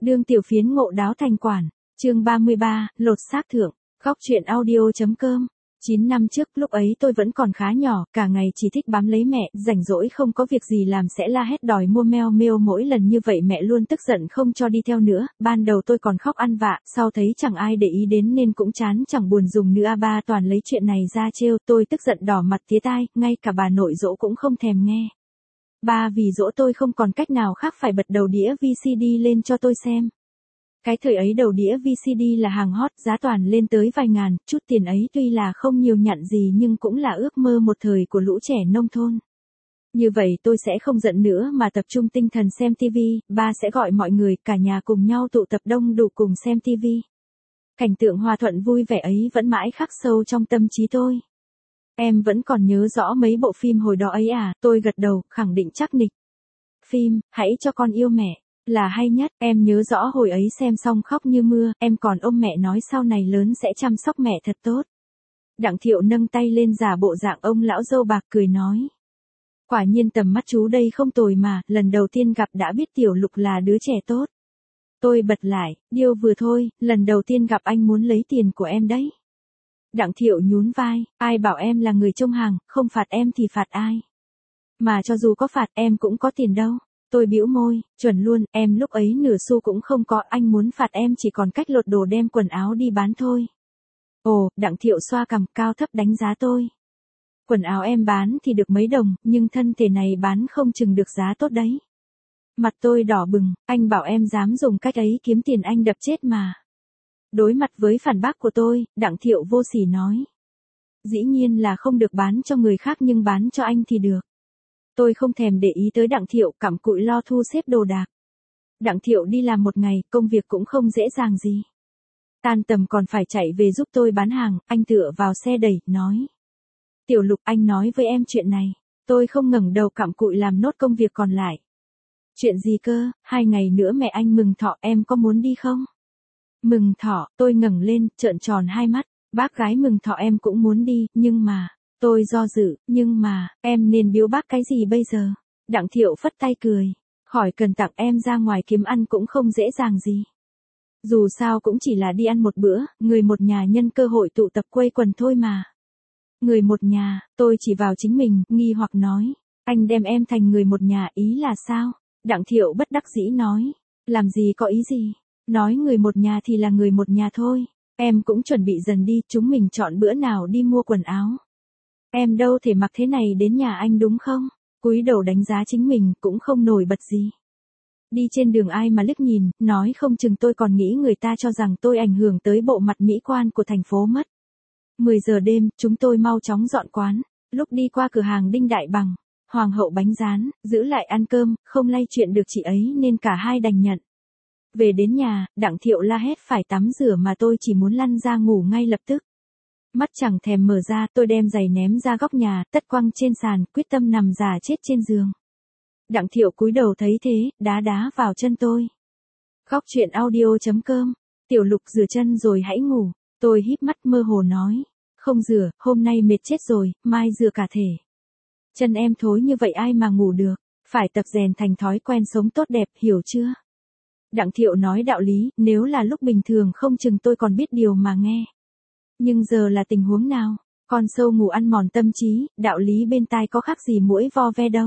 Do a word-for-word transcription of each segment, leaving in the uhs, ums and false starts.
Đương tiểu phiến ngộ đáo thành quản. Chương ba mươi ba, lột xác thượng. Góc truyện audio.com. chín năm trước, lúc ấy tôi vẫn còn khá nhỏ, cả ngày chỉ thích bám lấy mẹ, rảnh rỗi không có việc gì làm sẽ la hét đòi mua meo meo, mỗi lần như vậy mẹ luôn tức giận không cho đi theo nữa, ban đầu tôi còn khóc ăn vạ, sau thấy chẳng ai để ý đến nên cũng chán chẳng buồn dùng nữa, ba toàn lấy chuyện này ra trêu, tôi tức giận đỏ mặt tía tai, ngay cả bà nội dỗ cũng không thèm nghe. Ba vì dỗ tôi không còn cách nào khác phải bật đầu đĩa vê xê đê lên cho tôi xem. Cái thời ấy đầu đĩa vê xê đê là hàng hot, giá toàn lên tới vài ngàn, chút tiền ấy tuy là không nhiều nhặn gì nhưng cũng là ước mơ một thời của lũ trẻ nông thôn. Như vậy tôi sẽ không giận nữa mà tập trung tinh thần xem tivi, ba sẽ gọi mọi người cả nhà cùng nhau tụ tập đông đủ cùng xem tivi. Cảnh tượng hòa thuận vui vẻ ấy vẫn mãi khắc sâu trong tâm trí tôi. Em vẫn còn nhớ rõ mấy bộ phim hồi đó ấy à, tôi gật đầu, khẳng định chắc nịch. Phim, Hãy cho con yêu mẹ, là hay nhất, em nhớ rõ hồi ấy xem xong khóc như mưa, em còn ôm mẹ nói sau này lớn sẽ chăm sóc mẹ thật tốt. Đặng Thiệu nâng tay lên giả bộ dạng ông lão râu bạc cười nói. Quả nhiên tầm mắt chú đây không tồi mà, lần đầu tiên gặp đã biết Tiểu Lục là đứa trẻ tốt. Tôi bật lại, điêu vừa thôi, lần đầu tiên gặp anh muốn lấy tiền của em đấy. Đặng Thiệu nhún vai, ai bảo em là người trông hàng, không phạt em thì phạt ai. Mà cho dù có phạt em cũng có tiền đâu. Tôi bĩu môi, chuẩn luôn, em lúc ấy nửa xu cũng không có, anh muốn phạt em chỉ còn cách lột đồ đem quần áo đi bán thôi. Ồ, Đặng Thiệu xoa cằm cao thấp đánh giá tôi. Quần áo em bán thì được mấy đồng, nhưng thân thể này bán không chừng được giá tốt đấy. Mặt tôi đỏ bừng, anh bảo em dám dùng cách ấy kiếm tiền anh đập chết mà. Đối mặt với phản bác của tôi, Đặng Thiệu vô sỉ nói. Dĩ nhiên là không được bán cho người khác nhưng bán cho anh thì được. Tôi không thèm để ý tới Đặng Thiệu, cặm cụi lo thu xếp đồ đạc. Đặng Thiệu đi làm một ngày, công việc cũng không dễ dàng gì. Tan tầm còn phải chạy về giúp tôi bán hàng, anh tựa vào xe đẩy, nói. Tiểu Lục, anh nói với em chuyện này. Tôi không ngẩng đầu, cặm cụi làm nốt công việc còn lại. Chuyện gì cơ, hai ngày nữa mẹ anh mừng thọ, em có muốn đi không? Mừng thọ, tôi ngẩng lên, trợn tròn hai mắt, bác gái mừng thọ em cũng muốn đi, nhưng mà... Tôi do dự, nhưng mà, em nên biếu bác cái gì bây giờ? Đặng Thiệu phất tay cười. Khỏi cần tặng, em ra ngoài kiếm ăn cũng không dễ dàng gì. Dù sao cũng chỉ là đi ăn một bữa, người một nhà nhân cơ hội tụ tập quây quần thôi mà. Người một nhà, tôi chỉ vào chính mình, nghi hoặc nói. Anh đem em thành người một nhà ý là sao? Đặng Thiệu bất đắc dĩ nói. Làm gì có ý gì? Nói người một nhà thì là người một nhà thôi. Em cũng chuẩn bị dần đi, chúng mình chọn bữa nào đi mua quần áo. Em đâu thể mặc thế này đến nhà anh đúng không? Cúi đầu đánh giá chính mình, cũng không nổi bật gì. Đi trên đường ai mà liếc nhìn, nói không chừng tôi còn nghĩ người ta cho rằng tôi ảnh hưởng tới bộ mặt mỹ quan của thành phố mất. mười giờ đêm, chúng tôi mau chóng dọn quán. Lúc đi qua cửa hàng Đinh Đại Bằng, Hoàng hậu bánh rán, giữ lại ăn cơm, không lay chuyện được chị ấy nên cả hai đành nhận. Về đến nhà, Đặng Thiệu la hét phải tắm rửa mà tôi chỉ muốn lăn ra ngủ ngay lập tức. Mắt chẳng thèm mở ra, tôi đem giày ném ra góc nhà, tất quăng trên sàn, quyết tâm nằm già chết trên giường. Đặng Thiệu cúi đầu thấy thế, đá đá vào chân tôi. Góc truyện audio.com. Tiểu Lục rửa chân rồi hãy ngủ. Tôi híp mắt mơ hồ nói. Không rửa, hôm nay mệt chết rồi, mai rửa cả thể. Chân em thối như vậy ai mà ngủ được, phải tập rèn thành thói quen sống tốt đẹp, hiểu chưa? Đặng Thiệu nói đạo lý, nếu là lúc bình thường không chừng tôi còn biết điều mà nghe. Nhưng giờ là tình huống nào? Con sâu ngủ ăn mòn tâm trí, đạo lý bên tai có khác gì muỗi vo ve đâu.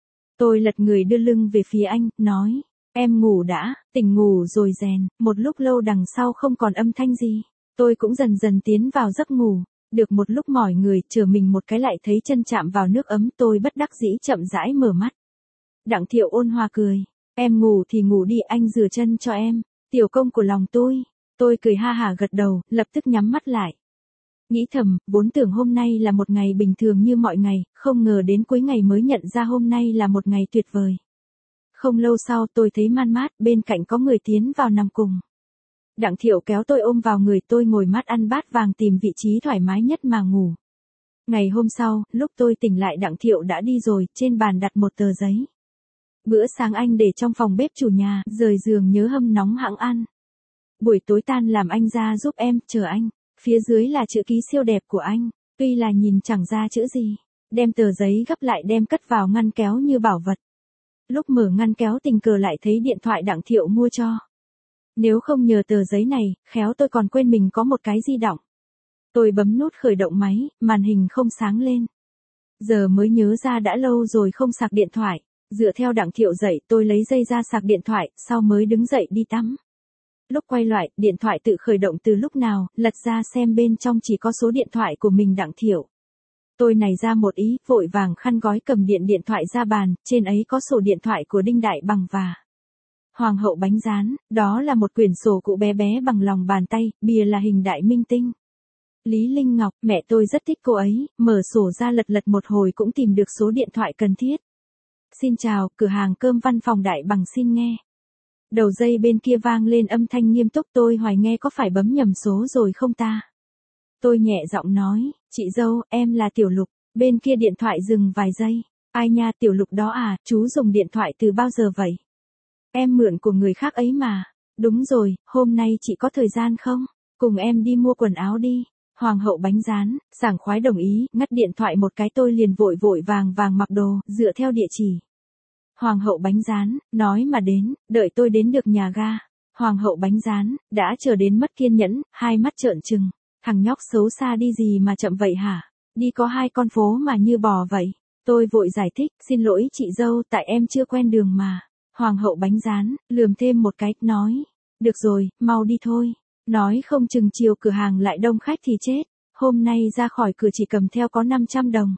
Tôi lật người đưa lưng về phía anh, nói, em ngủ đã, tỉnh ngủ rồi rèn, một lúc lâu đằng sau không còn âm thanh gì. Tôi cũng dần dần tiến vào giấc ngủ, được một lúc mỏi người, chờ mình một cái lại thấy chân chạm vào nước ấm, tôi bất đắc dĩ chậm rãi mở mắt. Đặng Thiệu ôn hòa cười, em ngủ thì ngủ đi, anh rửa chân cho em, tiểu công của lòng tôi. Tôi cười ha hả gật đầu, lập tức nhắm mắt lại. Nghĩ thầm, vốn tưởng hôm nay là một ngày bình thường như mọi ngày, không ngờ đến cuối ngày mới nhận ra hôm nay là một ngày tuyệt vời. Không lâu sau tôi thấy man mát, bên cạnh có người tiến vào nằm cùng. Đặng Thiệu kéo tôi ôm vào người, tôi ngồi mát ăn bát vàng tìm vị trí thoải mái nhất mà ngủ. Ngày hôm sau, lúc tôi tỉnh lại Đặng Thiệu đã đi rồi, trên bàn đặt một tờ giấy. Bữa sáng anh để trong phòng bếp chủ nhà, rời giường nhớ hâm nóng hẵng ăn. Buổi tối tan làm anh ra giúp em, chờ anh. Phía dưới là chữ ký siêu đẹp của anh, tuy là nhìn chẳng ra chữ gì. Đem tờ giấy gấp lại đem cất vào ngăn kéo như bảo vật. Lúc mở ngăn kéo tình cờ lại thấy điện thoại Đặng Thiệu mua cho. Nếu không nhờ tờ giấy này, khéo tôi còn quên mình có một cái di động. Tôi bấm nút khởi động máy, màn hình không sáng lên. Giờ mới nhớ ra đã lâu rồi không sạc điện thoại. Dựa theo Đặng Thiệu dạy, tôi lấy dây ra sạc điện thoại, sau mới đứng dậy đi tắm. Lúc quay lại, điện thoại tự khởi động từ lúc nào, lật ra xem bên trong chỉ có số điện thoại của mình Đặng Thiệu. Tôi nảy ra một ý, vội vàng khăn gói cầm điện điện thoại ra bàn, trên ấy có sổ điện thoại của Đinh Đại Bằng và Hoàng hậu bánh rán, đó là một quyển sổ cụ bé bé bằng lòng bàn tay, bìa là hình đại minh tinh. Lý Linh Ngọc, mẹ tôi rất thích cô ấy, mở sổ ra lật lật một hồi cũng tìm được số điện thoại cần thiết. Xin chào, cửa hàng cơm văn phòng Đại Bằng xin nghe. Đầu dây bên kia vang lên âm thanh nghiêm túc, tôi hoài nghe có phải bấm nhầm số rồi không ta? Tôi nhẹ giọng nói, chị dâu, em là Tiểu Lục. Bên kia điện thoại dừng vài giây. Ai nha, Tiểu Lục đó à, chú dùng điện thoại từ bao giờ vậy? Em mượn của người khác ấy mà. Đúng rồi, hôm nay chị có thời gian không? Cùng em đi mua quần áo đi. Hoàng hậu bánh rán, sảng khoái đồng ý, ngắt điện thoại một cái tôi liền vội vội vàng vàng mặc đồ, dựa theo địa chỉ. Hoàng hậu bánh rán, nói mà đến, đợi tôi đến được nhà ga. Hoàng hậu bánh rán, đã chờ đến mất kiên nhẫn, hai mắt trợn trừng. Thằng nhóc xấu xa đi gì mà chậm vậy hả? Đi có hai con phố mà như bò vậy. Tôi vội giải thích, xin lỗi chị dâu, tại em chưa quen đường mà. Hoàng hậu bánh rán, lườm thêm một cái, nói. Được rồi, mau đi thôi. Nói không chừng chiều cửa hàng lại đông khách thì chết. Hôm nay ra khỏi cửa chỉ cầm theo có năm trăm đồng.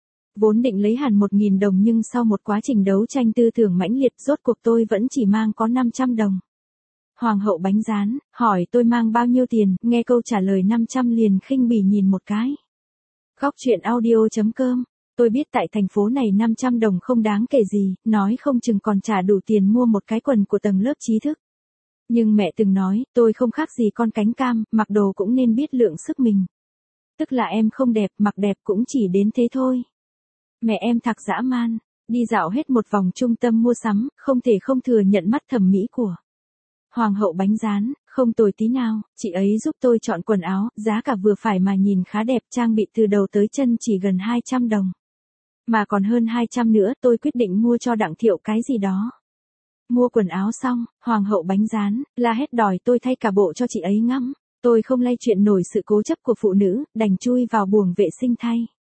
Vốn định lấy hẳn một nghìn đồng nhưng sau một quá trình đấu tranh tư tưởng mãnh liệt rốt cuộc tôi vẫn chỉ mang có năm trăm đồng. Hoàng hậu bánh rán, hỏi tôi mang bao nhiêu tiền, nghe câu trả lời năm trăm liền khinh bỉ nhìn một cái. Góc truyện audio chấm com, tôi biết tại thành phố này năm trăm đồng không đáng kể gì, nói không chừng còn trả đủ tiền mua một cái quần của tầng lớp trí thức. Nhưng mẹ từng nói, tôi không khác gì con cánh cam, mặc đồ cũng nên biết lượng sức mình. Tức là em không đẹp, mặc đẹp cũng chỉ đến thế thôi. Mẹ em thạc dã man, đi dạo hết một vòng trung tâm mua sắm, không thể không thừa nhận mắt thẩm mỹ của Hoàng hậu bánh rán, không tồi tí nào, chị ấy giúp tôi chọn quần áo, giá cả vừa phải mà nhìn khá đẹp, trang bị từ đầu tới chân chỉ gần hai trăm đồng. Mà còn hơn hai trăm nữa, tôi quyết định mua cho Đặng Thiệu cái gì đó. Mua quần áo xong, Hoàng hậu bánh rán, la hét đòi tôi thay cả bộ cho chị ấy ngắm. Tôi không lay chuyện nổi sự cố chấp của phụ nữ, đành chui vào buồng vệ sinh thay.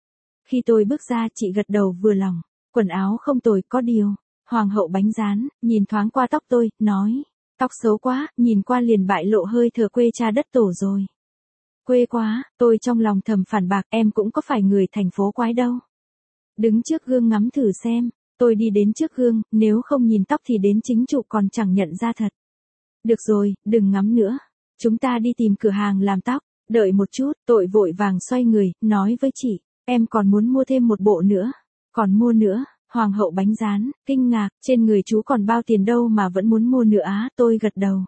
Khi tôi bước ra, chị gật đầu vừa lòng. Quần áo không tồi, có điều. Hoàng hậu bánh rán, nhìn thoáng qua tóc tôi, nói. Tóc xấu quá, nhìn qua liền bại lộ hơi thở quê cha đất tổ rồi. Quê quá, tôi trong lòng thầm phản bác, em cũng có phải người thành phố quái đâu. Đứng trước gương ngắm thử xem, tôi đi đến trước gương, nếu không nhìn tóc thì đến chính chủ còn chẳng nhận ra thật. Được rồi, đừng ngắm nữa. Chúng ta đi tìm cửa hàng làm tóc, đợi một chút, tôi vội vàng xoay người, nói với chị, em còn muốn mua thêm một bộ nữa. Còn mua nữa. Hoàng hậu bánh rán, kinh ngạc, trên người chú còn bao tiền đâu mà vẫn muốn mua nữa á, tôi gật đầu.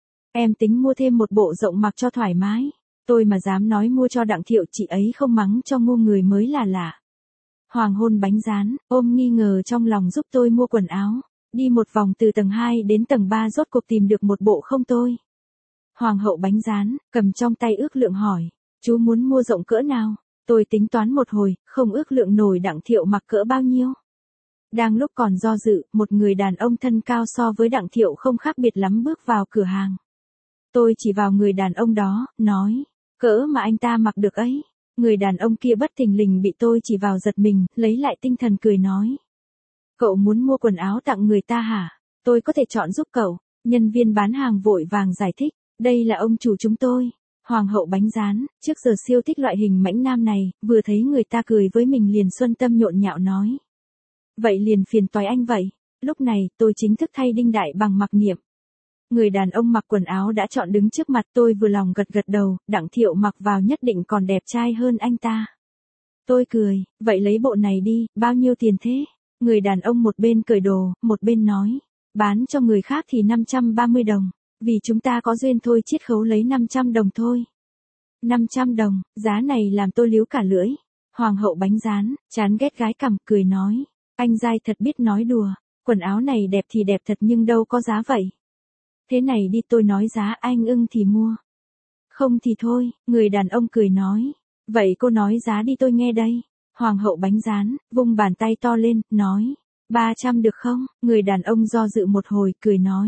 Em tính mua thêm một bộ rộng mặc cho thoải mái. Tôi mà dám nói mua cho Đặng Thiệu chị ấy không mắng cho ngu người mới là lạ. Hoàng hôn bánh rán, ôm nghi ngờ trong lòng giúp tôi mua quần áo. Đi một vòng từ tầng hai đến tầng ba rốt cuộc tìm được một bộ không tôi. Hoàng hậu bánh rán, cầm trong tay ước lượng hỏi, chú muốn mua rộng cỡ nào? Tôi tính toán một hồi, không ước lượng nổi Đặng Thiệu mặc cỡ bao nhiêu. Đang lúc còn do dự, một người đàn ông thân cao so với Đặng Thiệu không khác biệt lắm bước vào cửa hàng. Tôi chỉ vào người đàn ông đó, nói, cỡ mà anh ta mặc được ấy. Người đàn ông kia bất thình lình bị tôi chỉ vào giật mình, lấy lại tinh thần cười nói. Cậu muốn mua quần áo tặng người ta hả? Tôi có thể chọn giúp cậu. Nhân viên bán hàng vội vàng giải thích, đây là ông chủ chúng tôi. Hoàng hậu bánh rán, trước giờ siêu thích loại hình mãnh nam này, vừa thấy người ta cười với mình liền xuân tâm nhộn nhạo nói. Vậy liền phiền toái anh vậy. Lúc này, tôi chính thức thay Đinh Đại Bằng mặc niệm. Người đàn ông mặc quần áo đã chọn đứng trước mặt tôi vừa lòng gật gật đầu, Đặng Thiệu mặc vào nhất định còn đẹp trai hơn anh ta. Tôi cười, vậy lấy bộ này đi, bao nhiêu tiền thế? Người đàn ông một bên cởi đồ, một bên nói, bán cho người khác thì năm trăm ba mươi đồng, vì chúng ta có duyên thôi chiết khấu lấy năm trăm đồng thôi. năm trăm đồng, giá này làm tôi líu cả lưỡi. Hoàng hậu bánh rán, chán ghét gái cằm, cười nói. Anh dai thật biết nói đùa, quần áo này đẹp thì đẹp thật nhưng đâu có giá vậy. Thế này đi tôi nói giá anh ưng thì mua. Không thì thôi, người đàn ông cười nói. Vậy cô nói giá đi tôi nghe đây. Hoàng hậu bánh rán, vung bàn tay to lên, nói. ba trăm được không? Người đàn ông do dự một hồi, cười nói.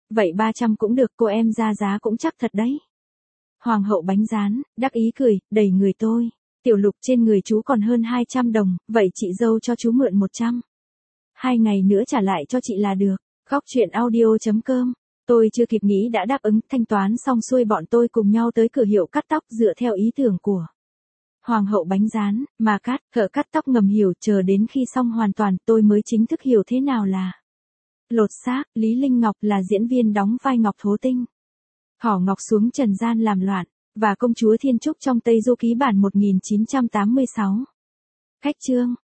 Vậy ba trăm cũng được, cô em ra giá cũng chắc thật đấy. Hoàng hậu bánh rán, đắc ý cười, đầy người tôi. Tiểu Lục, trên người chú còn hơn hai trăm đồng, vậy chị dâu cho chú mượn một trăm. Hai ngày nữa trả lại cho chị là được. Khóc chuyện audio.com. Tôi chưa kịp nghĩ đã đáp ứng, thanh toán xong xuôi bọn tôi cùng nhau tới cửa hiệu cắt tóc dựa theo ý tưởng của Hoàng hậu bánh rán, mà cắt, thợ cắt tóc ngầm hiểu, chờ đến khi xong hoàn toàn tôi mới chính thức hiểu thế nào là lột xác. Lý Linh Ngọc là diễn viên đóng vai Ngọc Thố Tinh. Hỏ Ngọc xuống trần gian làm loạn, và công chúa Thiên Trúc trong Tây Du Ký bản một nghìn chín trăm tám mươi sáu. Khách chương.